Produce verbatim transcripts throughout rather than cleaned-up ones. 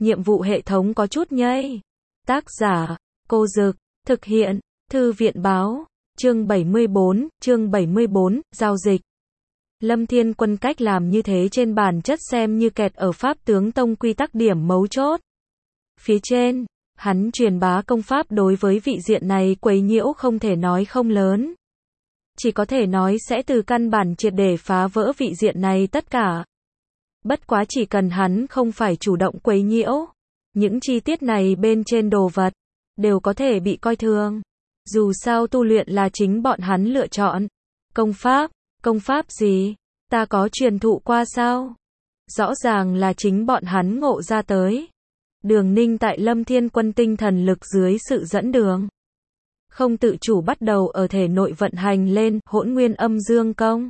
nhiệm vụ hệ thống có chút nhây. Tác giả, Cô Dực, thực hiện, Thư viện báo, chương bảy mươi bốn, chương bảy mươi bốn, giao dịch. Lâm Thiên Quân cách làm như thế trên bản chất xem như kẹt ở Pháp tướng tông quy tắc điểm mấu chốt. Phía trên, hắn truyền bá công pháp đối với vị diện này quấy nhiễu không thể nói không lớn. Chỉ có thể nói sẽ từ căn bản triệt để phá vỡ vị diện này tất cả. Bất quá chỉ cần hắn không phải chủ động quấy nhiễu, những chi tiết này bên trên đồ vật, đều có thể bị coi thường. Dù sao tu luyện là chính bọn hắn lựa chọn. Công pháp, công pháp gì? Ta có truyền thụ qua sao? Rõ ràng là chính bọn hắn ngộ ra tới. Đường Ninh tại Lâm Thiên Quân tinh thần lực dưới sự dẫn đường, không tự chủ bắt đầu ở thể nội vận hành lên hỗn nguyên âm dương công.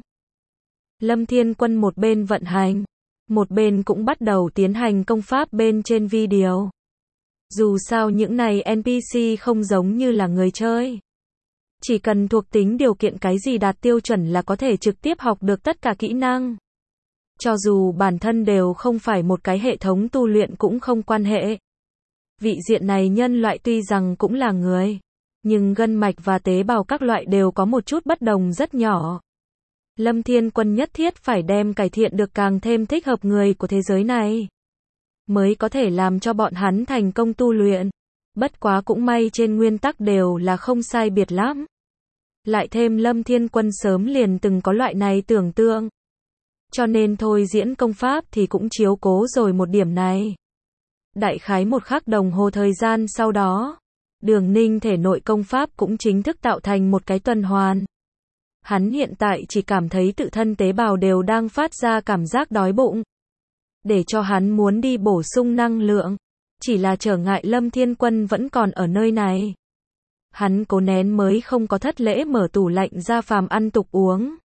Lâm Thiên Quân một bên vận hành, một bên cũng bắt đầu tiến hành công pháp bên trên video. Dù sao những này en pê xê không giống như là người chơi. Chỉ cần thuộc tính điều kiện cái gì đạt tiêu chuẩn là có thể trực tiếp học được tất cả kỹ năng. Cho dù bản thân đều không phải một cái hệ thống tu luyện cũng không quan hệ. Vị diện này nhân loại tuy rằng cũng là người, nhưng gân mạch và tế bào các loại đều có một chút bất đồng rất nhỏ. Lâm Thiên Quân nhất thiết phải đem cải thiện được càng thêm thích hợp người của thế giới này, mới có thể làm cho bọn hắn thành công tu luyện. Bất quá cũng may trên nguyên tắc đều là không sai biệt lắm. Lại thêm Lâm Thiên Quân sớm liền từng có loại này tưởng tượng. Cho nên thôi diễn công pháp thì cũng chiếu cố rồi một điểm này. Đại khái một khắc đồng hồ thời gian sau đó, Đường Ninh thể nội công pháp cũng chính thức tạo thành một cái tuần hoàn. Hắn hiện tại chỉ cảm thấy tự thân tế bào đều đang phát ra cảm giác đói bụng. Để cho hắn muốn đi bổ sung năng lượng. Chỉ là trở ngại Lâm Thiên Quân vẫn còn ở nơi này. Hắn cố nén mới không có thất lễ mở tủ lạnh ra phàm ăn tục uống.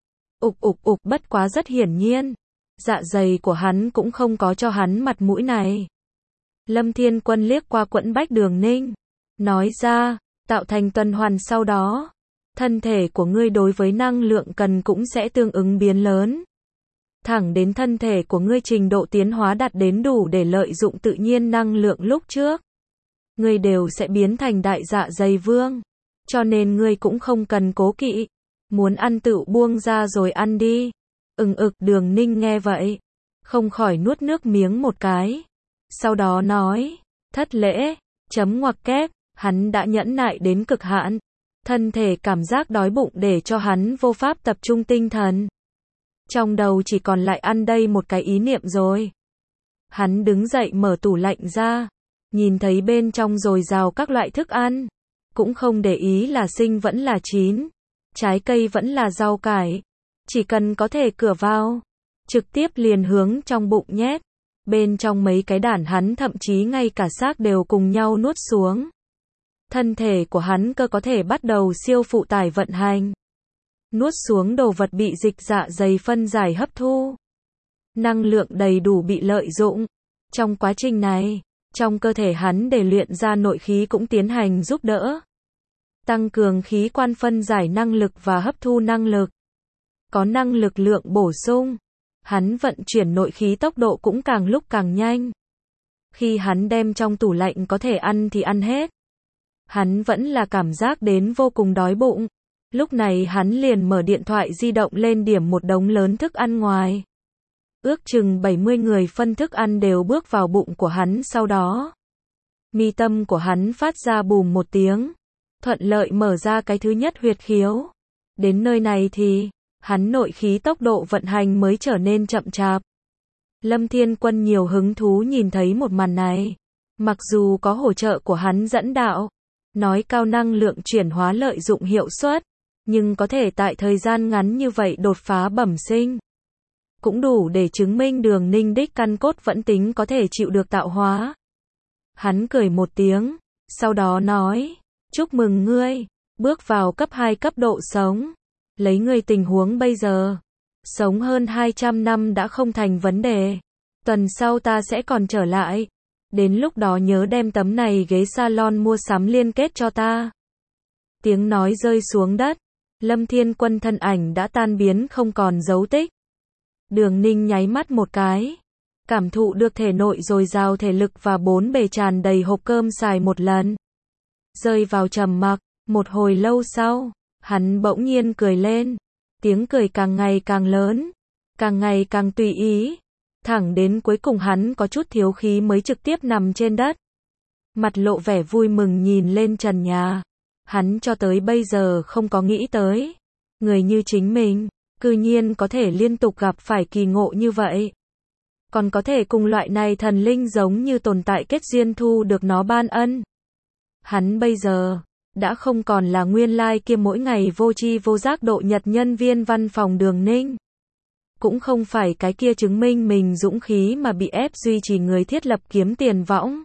Ục ục ục bất quá rất hiển nhiên. Dạ dày của hắn cũng không có cho hắn mặt mũi này. Lâm Thiên Quân liếc qua Quẫn Bách Đường Ninh. Nói ra, tạo thành tuần hoàn sau đó. Thân thể của ngươi đối với năng lượng cần cũng sẽ tương ứng biến lớn. Thẳng đến thân thể của ngươi trình độ tiến hóa đạt đến đủ để lợi dụng tự nhiên năng lượng lúc trước. Ngươi đều sẽ biến thành đại dạ dày vương. Cho nên ngươi cũng không cần cố kỵ. Muốn ăn tự buông ra rồi ăn đi. Ừng ực Đường Ninh nghe vậy, không khỏi nuốt nước miếng một cái. Sau đó nói, thất lễ, chấm ngoặc kép, hắn đã nhẫn nại đến cực hạn. Thân thể cảm giác đói bụng để cho hắn vô pháp tập trung tinh thần. Trong đầu chỉ còn lại ăn đây một cái ý niệm rồi. Hắn đứng dậy mở tủ lạnh ra, nhìn thấy bên trong dồi dào các loại thức ăn. Cũng không để ý là sinh vẫn là chín, trái cây vẫn là rau cải. Chỉ cần có thể cửa vào, trực tiếp liền hướng trong bụng nhét. Bên trong mấy cái đản hắn thậm chí ngay cả xác đều cùng nhau nuốt xuống. Thân thể của hắn cơ có thể bắt đầu siêu phụ tải vận hành. Nuốt xuống đồ vật bị dịch dạ dày phân giải hấp thu. Năng lượng đầy đủ bị lợi dụng. Trong quá trình này, trong cơ thể hắn để luyện ra nội khí cũng tiến hành giúp đỡ. Tăng cường khí quan phân giải năng lực và hấp thu năng lực. Có năng lực lượng bổ sung. Hắn vận chuyển nội khí tốc độ cũng càng lúc càng nhanh. Khi hắn đem trong tủ lạnh có thể ăn thì ăn hết. Hắn vẫn là cảm giác đến vô cùng đói bụng. Lúc này hắn liền mở điện thoại di động lên điểm một đống lớn thức ăn ngoài. Ước chừng bảy mươi người phân thức ăn đều bước vào bụng của hắn sau đó. Mi tâm của hắn phát ra bùm một tiếng. Thuận lợi mở ra cái thứ nhất huyệt khiếu. Đến nơi này thì, hắn nội khí tốc độ vận hành mới trở nên chậm chạp. Lâm Thiên Quân nhiều hứng thú nhìn thấy một màn này. Mặc dù có hỗ trợ của hắn dẫn đạo, nói cao năng lượng chuyển hóa lợi dụng hiệu suất, nhưng có thể tại thời gian ngắn như vậy đột phá bẩm sinh. Cũng đủ để chứng minh Đường Ninh đích căn cốt vẫn tính có thể chịu được tạo hóa. Hắn cười một tiếng, sau đó nói, chúc mừng ngươi, bước vào cấp hai cấp độ sống. Lấy ngươi tình huống bây giờ, sống hơn hai trăm năm đã không thành vấn đề. Tuần sau ta sẽ còn trở lại. Đến lúc đó nhớ đem tấm này ghế salon mua sắm liên kết cho ta. Tiếng nói rơi xuống đất. Lâm Thiên Quân thân ảnh đã tan biến không còn dấu tích. Đường Ninh nháy mắt một cái. cảm thụ được thể nội dồi dào thể lực và bốn bề tràn đầy hộp cơm xài một lần. Rơi vào trầm mặc, một hồi lâu sau, hắn bỗng nhiên cười lên. Tiếng cười càng ngày càng lớn, càng ngày càng tùy ý, thẳng đến cuối cùng hắn có chút thiếu khí mới trực tiếp nằm trên đất. Mặt lộ vẻ vui mừng nhìn lên trần nhà. Hắn cho tới bây giờ không có nghĩ tới, người như chính mình, cư nhiên có thể liên tục gặp phải kỳ ngộ như vậy. Còn có thể cùng loại này thần linh giống như tồn tại kết duyên thu được nó ban ân. Hắn bây giờ, đã không còn là nguyên lai kia mỗi ngày vô tri vô giác độ nhật nhân viên văn phòng Đường Ninh. Cũng không phải cái kia chứng minh mình dũng khí mà bị ép duy trì người thiết lập kiếm tiền võng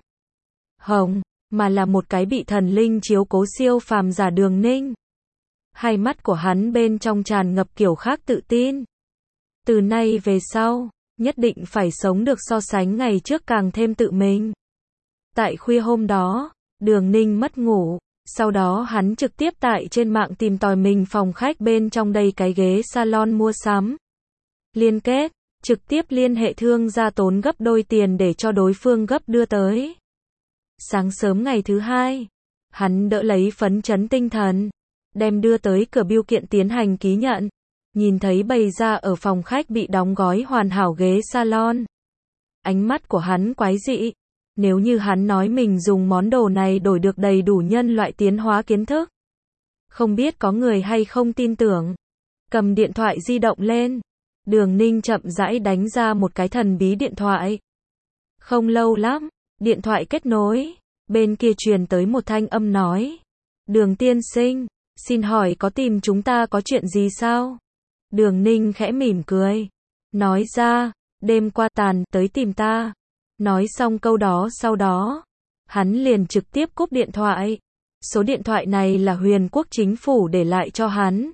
hồng, mà là một cái bị thần linh chiếu cố siêu phàm giả Đường Ninh. Hai mắt của hắn bên trong tràn ngập kiểu khác tự tin. Từ nay về sau, nhất định phải sống được so sánh ngày trước càng thêm tự mình. Tại khuya hôm đó, Đường Ninh mất ngủ, sau đó hắn trực tiếp tại trên mạng tìm tòi mình phòng khách bên trong đây cái ghế salon mua sắm. Liên kết, trực tiếp liên hệ thương gia tốn gấp đôi tiền để cho đối phương gấp đưa tới. Sáng sớm ngày thứ hai, hắn đỡ lấy phấn chấn tinh thần, đem đưa tới cửa bưu kiện tiến hành ký nhận. Nhìn thấy bày ra ở phòng khách bị đóng gói hoàn hảo ghế salon. Ánh mắt của hắn quái dị. Nếu như hắn nói mình dùng món đồ này đổi được đầy đủ nhân loại tiến hóa kiến thức, không biết có người hay không tin tưởng. Cầm điện thoại di động lên, Đường Ninh chậm rãi đánh ra một cái thần bí điện thoại. Không lâu lắm, điện thoại kết nối, bên kia truyền tới một thanh âm nói. Đường tiên sinh, xin hỏi có tìm chúng ta có chuyện gì sao? Đường Ninh khẽ mỉm cười, nói ra, đêm qua tàn tới tìm ta. Nói xong câu đó sau đó, hắn liền trực tiếp cúp điện thoại. Số điện thoại này là Huyền Quốc chính phủ để lại cho hắn.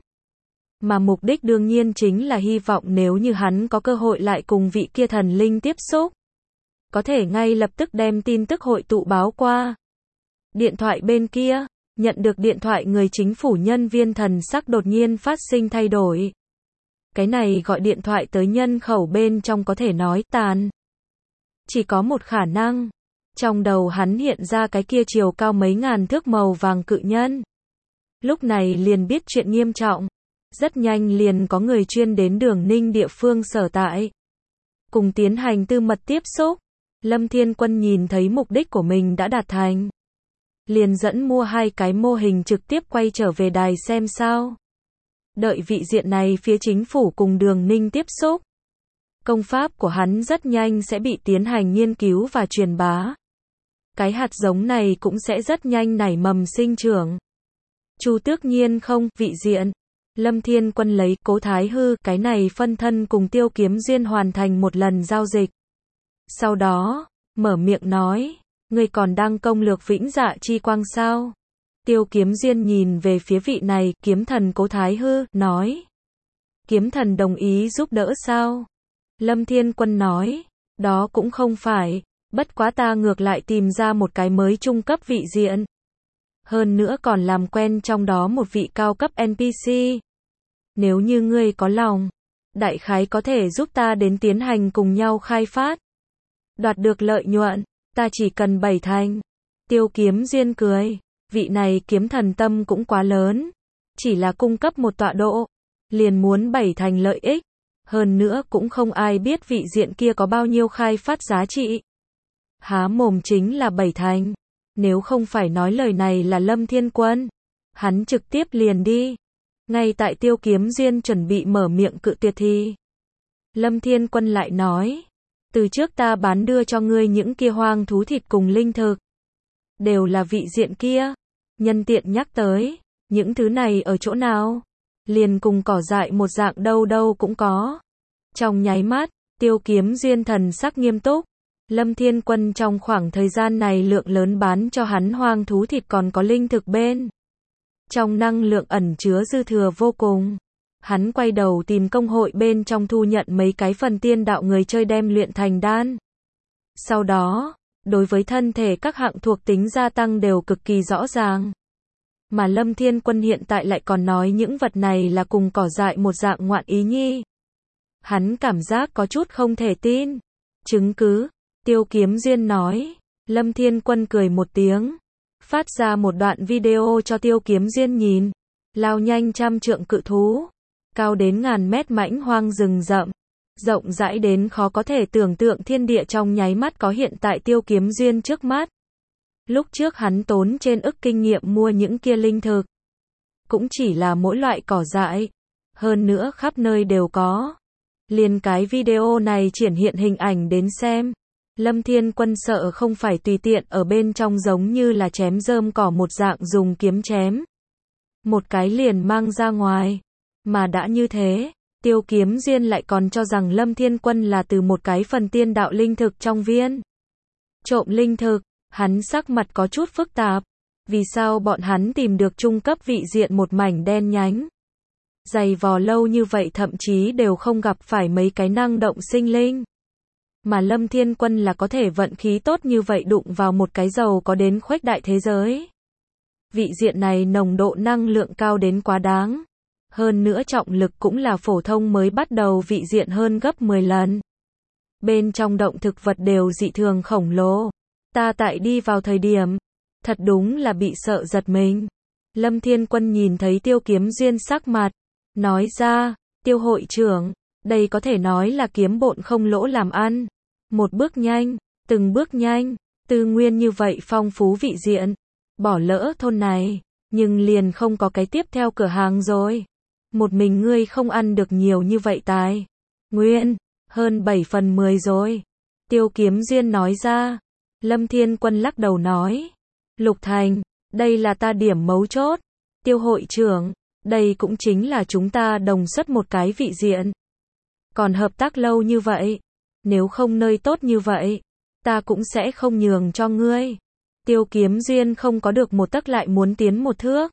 Mà mục đích đương nhiên chính là hy vọng nếu như hắn có cơ hội lại cùng vị kia thần linh tiếp xúc, có thể ngay lập tức đem tin tức hội tụ báo qua. Điện thoại bên kia, nhận được điện thoại người chính phủ nhân viên thần sắc đột nhiên phát sinh thay đổi. Cái này gọi điện thoại tới nhân khẩu bên trong có thể nói tàn. Chỉ có một khả năng. Trong đầu hắn hiện ra cái kia chiều cao mấy ngàn thước màu vàng cự nhân. Lúc này liền biết chuyện nghiêm trọng. Rất nhanh liền có người chuyên đến Đường Ninh địa phương sở tại. Cùng tiến hành tư mật tiếp xúc. Lâm Thiên Quân nhìn thấy mục đích của mình đã đạt thành. Liền dẫn mua hai cái mô hình trực tiếp quay trở về đài xem sao. Đợi vị diện này phía chính phủ cùng Đường Ninh tiếp xúc. Công pháp của hắn rất nhanh sẽ bị tiến hành nghiên cứu và truyền bá. Cái hạt giống này cũng sẽ rất nhanh nảy mầm sinh trưởng. Chu Tước Nhiên không, vị diện. Lâm Thiên Quân lấy Cố Thái Hư, cái này phân thân cùng Tiêu Kiếm Duyên hoàn thành một lần giao dịch. Sau đó, mở miệng nói, ngươi còn đang công lược Vĩnh Dạ Chi Quang sao? Tiêu Kiếm Duyên nhìn về phía vị này, kiếm thần Cố Thái Hư, nói. Kiếm thần đồng ý giúp đỡ sao? Lâm Thiên Quân nói, đó cũng không phải, bất quá ta ngược lại tìm ra một cái mới trung cấp vị diện. Hơn nữa còn làm quen trong đó một vị cao cấp en pê xê. Nếu như ngươi có lòng, đại khái có thể giúp ta đến tiến hành cùng nhau khai phát. Đoạt được lợi nhuận, ta chỉ cần bảy thành. Tiêu Kiếm Duyên cười, vị này kiếm thần tâm cũng quá lớn. Chỉ là cung cấp một tọa độ, liền muốn bảy thành lợi ích. Hơn nữa cũng không ai biết vị diện kia có bao nhiêu khai phát giá trị. Há mồm chính là bảy thành. Nếu không phải nói lời này là Lâm Thiên Quân, hắn trực tiếp liền đi. Ngay tại Tiêu Kiếm Duyên chuẩn bị mở miệng cự tuyệt thì Lâm Thiên Quân lại nói, từ trước ta bán đưa cho ngươi những kia hoang thú thịt cùng linh thực, đều là vị diện kia. Nhân tiện nhắc tới, những thứ này ở chỗ nào? Liền cùng cỏ dại một dạng đâu đâu cũng có. Trong nháy mắt, Tiêu Kiếm Duyên thần sắc nghiêm túc. Lâm Thiên Quân trong khoảng thời gian này lượng lớn bán cho hắn hoang thú thịt còn có linh thực bên. Trong năng lượng ẩn chứa dư thừa vô cùng. Hắn quay đầu tìm công hội bên trong thu nhận mấy cái phần tiên đạo người chơi đem luyện thành đan. Sau đó, đối với thân thể các hạng thuộc tính gia tăng đều cực kỳ rõ ràng. Mà Lâm Thiên Quân hiện tại lại còn nói những vật này là cùng cỏ dại một dạng ngoạn ý nhi. Hắn cảm giác có chút không thể tin. Chứng cứ, Tiêu Kiếm Duyên nói. Lâm Thiên Quân cười một tiếng, phát ra một đoạn video cho Tiêu Kiếm Duyên nhìn. Lao nhanh trăm trượng cự thú, cao đến ngàn mét mãnh hoang rừng rậm, rộng rãi đến khó có thể tưởng tượng thiên địa trong nháy mắt có hiện tại Tiêu Kiếm Duyên trước mắt. Lúc trước hắn tốn trên ức kinh nghiệm mua những kia linh thực, cũng chỉ là mỗi loại cỏ dại, hơn nữa khắp nơi đều có. Liền cái video này triển hiện hình ảnh đến xem, Lâm Thiên Quân sợ không phải tùy tiện ở bên trong giống như là chém rơm cỏ một dạng dùng kiếm chém. Một cái liền mang ra ngoài. Mà đã như thế, Tiêu Kiếm Duyên lại còn cho rằng Lâm Thiên Quân là từ một cái phần tiên đạo linh thực trong viên trộm linh thực. Hắn sắc mặt có chút phức tạp. Vì sao bọn hắn tìm được trung cấp vị diện một mảnh đen nhánh? Dày vò lâu như vậy thậm chí đều không gặp phải mấy cái năng động sinh linh. Mà Lâm Thiên Quân là có thể vận khí tốt như vậy đụng vào một cái giàu có đến khuếch đại thế giới. Vị diện này nồng độ năng lượng cao đến quá đáng. Hơn nữa trọng lực cũng là phổ thông mới bắt đầu vị diện hơn gấp mười lần. Bên trong động thực vật đều dị thường khổng lồ. Ta tại đi vào thời điểm, thật đúng là bị sợ giật mình. Lâm Thiên Quân nhìn thấy Tiêu Kiếm Duyên sắc mặt, nói ra, Tiêu hội trưởng, đây có thể nói là kiếm bộn không lỗ làm ăn. Một bước nhanh, từng bước nhanh, tư nguyên như vậy phong phú vị diện, bỏ lỡ thôn này, nhưng liền không có cái tiếp theo cửa hàng rồi. Một mình ngươi không ăn được nhiều như vậy tài nguyên, hơn bảy phần mười rồi. Tiêu Kiếm Duyên nói ra. Lâm Thiên Quân lắc đầu nói, Lục Thành, đây là ta điểm mấu chốt. Tiêu hội trưởng, đây cũng chính là chúng ta đồng xuất một cái vị diện. Còn hợp tác lâu như vậy, nếu không nơi tốt như vậy, ta cũng sẽ không nhường cho ngươi. Tiêu Kiếm Duyên không có được một tấc lại muốn tiến một thước,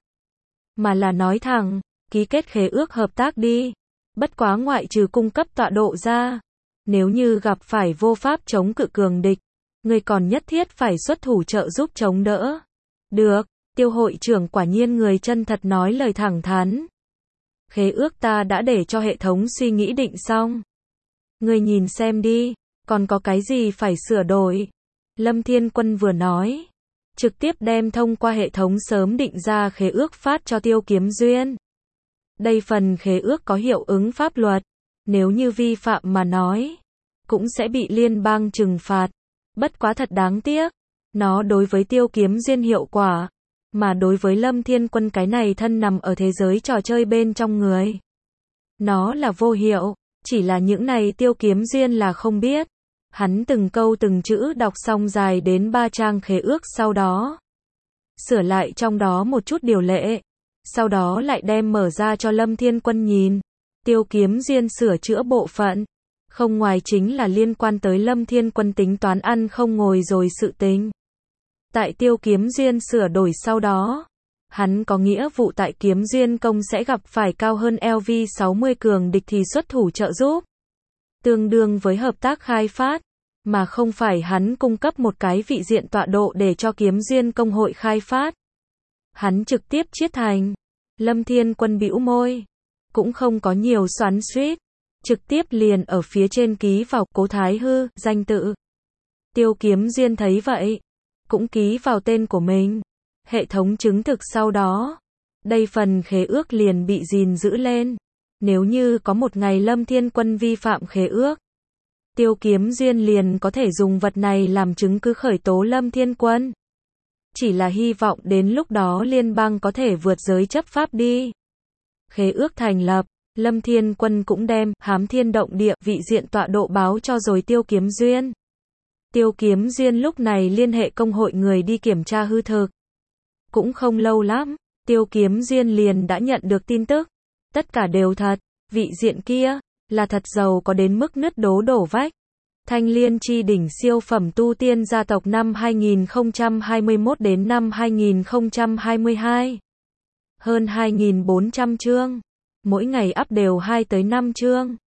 mà là nói thẳng, ký kết khế ước hợp tác đi. Bất quá ngoại trừ cung cấp tọa độ ra, nếu như gặp phải vô pháp chống cự cường địch, ngươi còn nhất thiết phải xuất thủ trợ giúp chống đỡ. Được, Tiêu hội trưởng quả nhiên người chân thật nói lời thẳng thắn. Khế ước ta đã để cho hệ thống suy nghĩ định xong. Ngươi nhìn xem đi, còn có cái gì phải sửa đổi. Lâm Thiên Quân vừa nói, trực tiếp đem thông qua hệ thống sớm định ra khế ước phát cho Tiêu Kiếm Duyên. Đây phần khế ước có hiệu ứng pháp luật, nếu như vi phạm mà nói, cũng sẽ bị liên bang trừng phạt. Bất quá thật đáng tiếc, nó đối với Tiêu Kiếm Duyên hiệu quả, mà đối với Lâm Thiên Quân cái này thân nằm ở thế giới trò chơi bên trong người, nó là vô hiệu. Chỉ là những này Tiêu Kiếm Duyên là không biết. Hắn từng câu từng chữ đọc xong dài đến ba trang khế ước sau đó, sửa lại trong đó một chút điều lệ, sau đó lại đem mở ra cho Lâm Thiên Quân nhìn. Tiêu Kiếm Duyên sửa chữa bộ phận, không ngoài chính là liên quan tới Lâm Thiên Quân tính toán ăn không ngồi rồi sự tình. Tại Tiêu Kiếm Duyên sửa đổi sau đó, hắn có nghĩa vụ tại Kiếm Duyên công sẽ gặp phải cao hơn L V sáu mươi cường địch thì xuất thủ trợ giúp. Tương đương với hợp tác khai phát, mà không phải hắn cung cấp một cái vị diện tọa độ để cho Kiếm Duyên công hội khai phát. Hắn trực tiếp chiết thành. Lâm Thiên Quân bĩu môi, cũng không có nhiều xoắn xuýt, trực tiếp liền ở phía trên ký vào Cố Thái Hư, danh tự. Tiêu Kiếm Duyên thấy vậy, cũng ký vào tên của mình. Hệ thống chứng thực sau đó, đây phần khế ước liền bị gìn giữ lên. Nếu như có một ngày Lâm Thiên Quân vi phạm khế ước, Tiêu Kiếm Duyên liền có thể dùng vật này làm chứng cứ khởi tố Lâm Thiên Quân. Chỉ là hy vọng đến lúc đó liên bang có thể vượt giới chấp pháp đi. Khế ước thành lập, Lâm Thiên Quân cũng đem Hám Thiên Động Địa vị diện tọa độ báo cho rồi Tiêu Kiếm Duyên. Tiêu Kiếm Duyên lúc này liên hệ công hội người đi kiểm tra hư thực. Cũng không lâu lắm, Tiêu Kiếm Duyên liền đã nhận được tin tức. Tất cả đều thật, vị diện kia, là thật giàu có đến mức nứt đố đổ vách. Thanh Liên chi đỉnh siêu phẩm tu tiên gia tộc năm hai nghìn không trăm hai mươi mốt đến năm hai nghìn không trăm hai mươi hai. Hơn hai nghìn bốn trăm chương. Mỗi ngày up đều hai tới năm chương.